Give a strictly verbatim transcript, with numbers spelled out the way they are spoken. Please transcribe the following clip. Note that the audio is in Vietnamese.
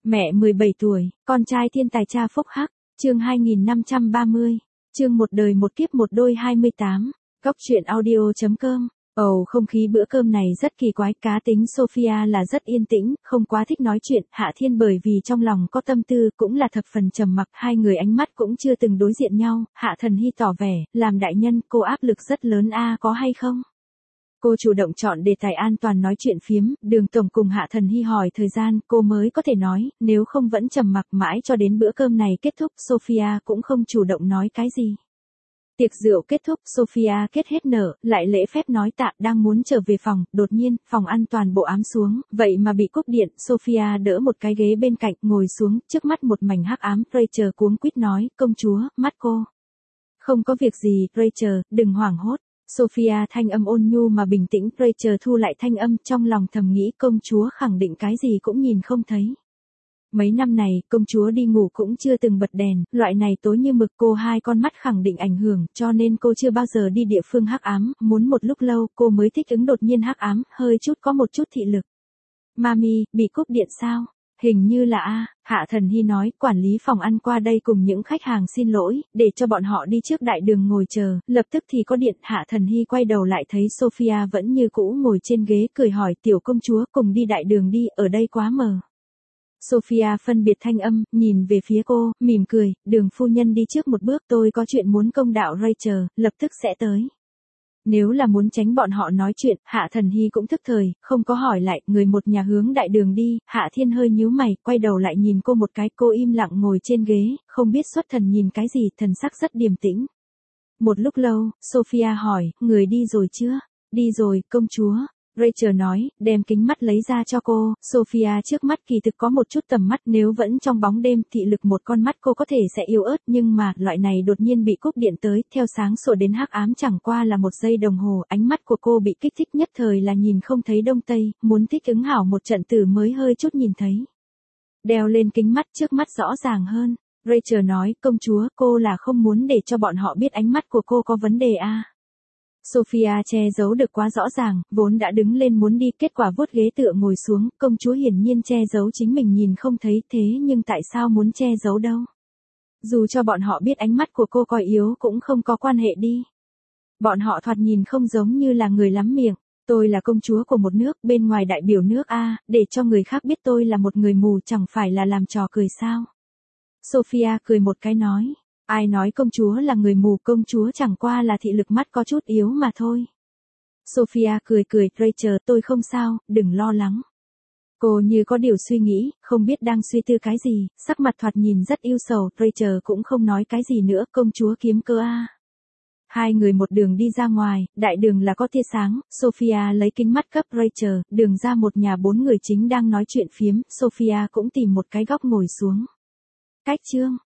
Mẹ mười bảy tuổi, con trai thiên tài cha phúc hắc, chương hai nghìn năm trăm ba mươi, chương một đời một kiếp một đôi hai mươi tám, góc truyện audio.com. Ồ, không khí bữa cơm này rất kỳ quái, cá tính Sophia là rất yên tĩnh, không quá thích nói chuyện, Hạ Thiên bởi vì trong lòng có tâm tư cũng là thập phần trầm mặc, hai người ánh mắt cũng chưa từng đối diện nhau, Hạ Thần Hy tỏ vẻ, làm đại nhân cô áp lực rất lớn a có hay không? Cô chủ động chọn đề tài an toàn nói chuyện phiếm, Đường Tổng cùng Hạ Thần Hy hỏi thời gian, cô mới có thể nói, nếu không vẫn trầm mặc mãi cho đến bữa cơm này kết thúc, Sophia cũng không chủ động nói cái gì. Tiệc rượu kết thúc, Sophia kết hết nở, lại lễ phép nói tạ, đang muốn trở về phòng, đột nhiên, phòng ăn toàn bộ ám xuống, vậy mà bị cúp điện, Sophia đỡ một cái ghế bên cạnh, ngồi xuống, trước mắt một mảnh hắc ám, Rachel cuống quýt nói, công chúa, mắt cô. Không có việc gì, Rachel, đừng hoảng hốt. Sophia thanh âm ôn nhu mà bình tĩnh, Rachel thu lại thanh âm, trong lòng thầm nghĩ công chúa khẳng định cái gì cũng nhìn không thấy. Mấy năm này, công chúa đi ngủ cũng chưa từng bật đèn, loại này tối như mực cô hai con mắt khẳng định ảnh hưởng, cho nên cô chưa bao giờ đi địa phương hắc ám, muốn một lúc lâu cô mới thích ứng đột nhiên hắc ám, hơi chút có một chút thị lực. Mami, bị cúp điện sao? Hình như là a, Hạ Thần Hy nói, quản lý phòng ăn qua đây cùng những khách hàng xin lỗi, để cho bọn họ đi trước đại đường ngồi chờ, lập tức thì có điện, Hạ Thần Hy quay đầu lại thấy Sophia vẫn như cũ ngồi trên ghế cười hỏi tiểu công chúa cùng đi đại đường đi, ở đây quá mờ. Sophia phân biệt thanh âm, nhìn về phía cô, mỉm cười, Đường phu nhân đi trước một bước, tôi có chuyện muốn công đạo Rachel, lập tức sẽ tới. Nếu là muốn tránh bọn họ nói chuyện, Hạ Thần Hy cũng thức thời, không có hỏi lại, người một nhà hướng đại đường đi, Hạ Thiên hơi nhíu mày, quay đầu lại nhìn cô một cái, cô im lặng ngồi trên ghế, không biết xuất thần nhìn cái gì, thần sắc rất điềm tĩnh. Một lúc lâu, Sophia hỏi, người đi rồi chưa? Đi rồi, công chúa. Rachel nói, đem kính mắt lấy ra cho cô, Sophia trước mắt kỳ thực có một chút tầm mắt, nếu vẫn trong bóng đêm, thị lực một con mắt cô có thể sẽ yếu ớt, nhưng mà, loại này đột nhiên bị cúp điện tới, theo sáng sủa đến hắc ám chẳng qua là một giây đồng hồ, ánh mắt của cô bị kích thích nhất thời là nhìn không thấy đông tây, muốn thích ứng hảo một trận tử mới hơi chút nhìn thấy. Đeo lên kính mắt trước mắt rõ ràng hơn, Rachel nói, công chúa, cô là không muốn để cho bọn họ biết ánh mắt của cô có vấn đề à. Sophia che giấu được quá rõ ràng, vốn đã đứng lên muốn đi, kết quả vuốt ghế tựa ngồi xuống, công chúa hiển nhiên che giấu chính mình nhìn không thấy, thế nhưng tại sao muốn che giấu đâu? Dù cho bọn họ biết ánh mắt của cô coi yếu cũng không có quan hệ đi. Bọn họ thoạt nhìn không giống như là người lắm miệng, tôi là công chúa của một nước, bên ngoài đại biểu nước A, để cho người khác biết tôi là một người mù chẳng phải là làm trò cười sao? Sophia cười một cái nói. Ai nói công chúa là người mù, công chúa chẳng qua là thị lực mắt có chút yếu mà thôi. Sophia cười cười, Rachel tôi không sao, đừng lo lắng. Cô như có điều suy nghĩ, không biết đang suy tư cái gì, sắc mặt thoạt nhìn rất ưu sầu, Rachel cũng không nói cái gì nữa, công chúa kiếm cơ a. Hai người một đường đi ra ngoài, đại đường là có tia sáng, Sophia lấy kính mắt cấp Rachel, đường ra một nhà bốn người chính đang nói chuyện phiếm, Sophia cũng tìm một cái góc ngồi xuống. Cách chương